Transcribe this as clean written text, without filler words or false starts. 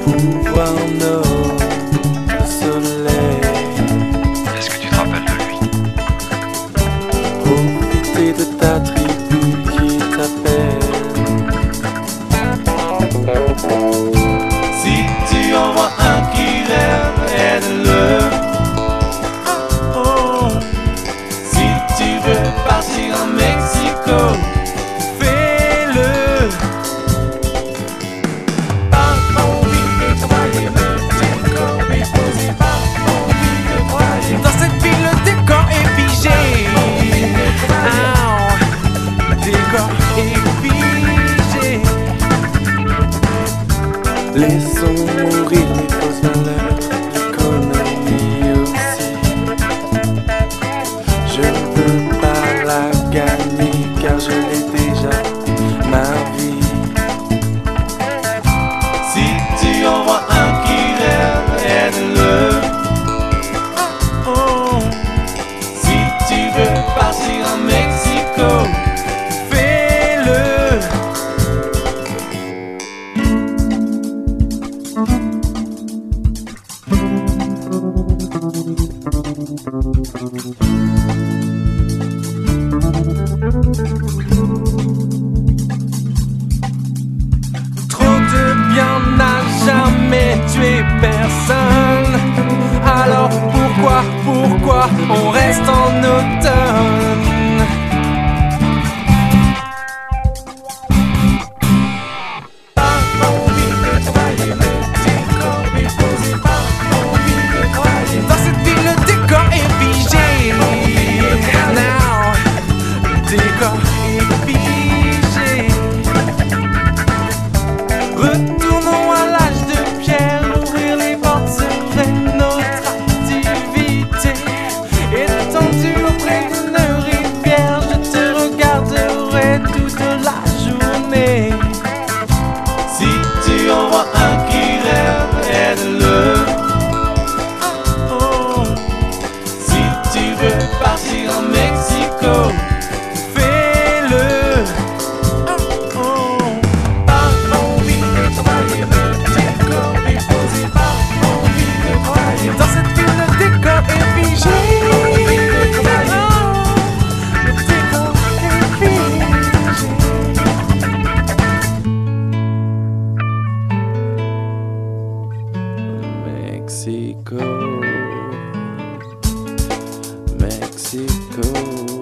Ouvre-nous le soleil. Est-ce que tu te rappelles de lui? Profiter de ta tribu qui t'appelle. Si tu en vois un qui rêve, aide-le. Oh. Si tu veux partir en Mexico, fais-le. Pas envie de travailler, le décor est posé. Pas envie de travailler. Dans cette ville, le décor est figé. Le décor est figé. Laissons mourir les fausses valeurs, l'économie aussi. Je ne veux pas la gagner car je l'ai déjà, ma vie. Si tu en vois un qui rêve, aide-le. Oh. Si tu veux partir en Mexico, fais-le. Trop de bien n'a jamais tué personne. Alors pourquoi on reste en automne? Pas envie de travailler, le décor est posé. Pas envie de travailler. Dans cette ville, le décor est figé. Now, le décor est figé. Retournons à l'âge de pierre, ouvrir les portes serait notre activité. Étendu auprès d'une rivière, je te regarderai toute la journée. Si tu en vois un qui rêve, aide-le. Oh. Si tu veux partir en Mexico, fais-le. Oh. Pas envie de travailler, le décor est posé. Pas envie de travailler. Dans cette ville, le décor est figé. Oh. Le décor est figé. Mexico, Mexico.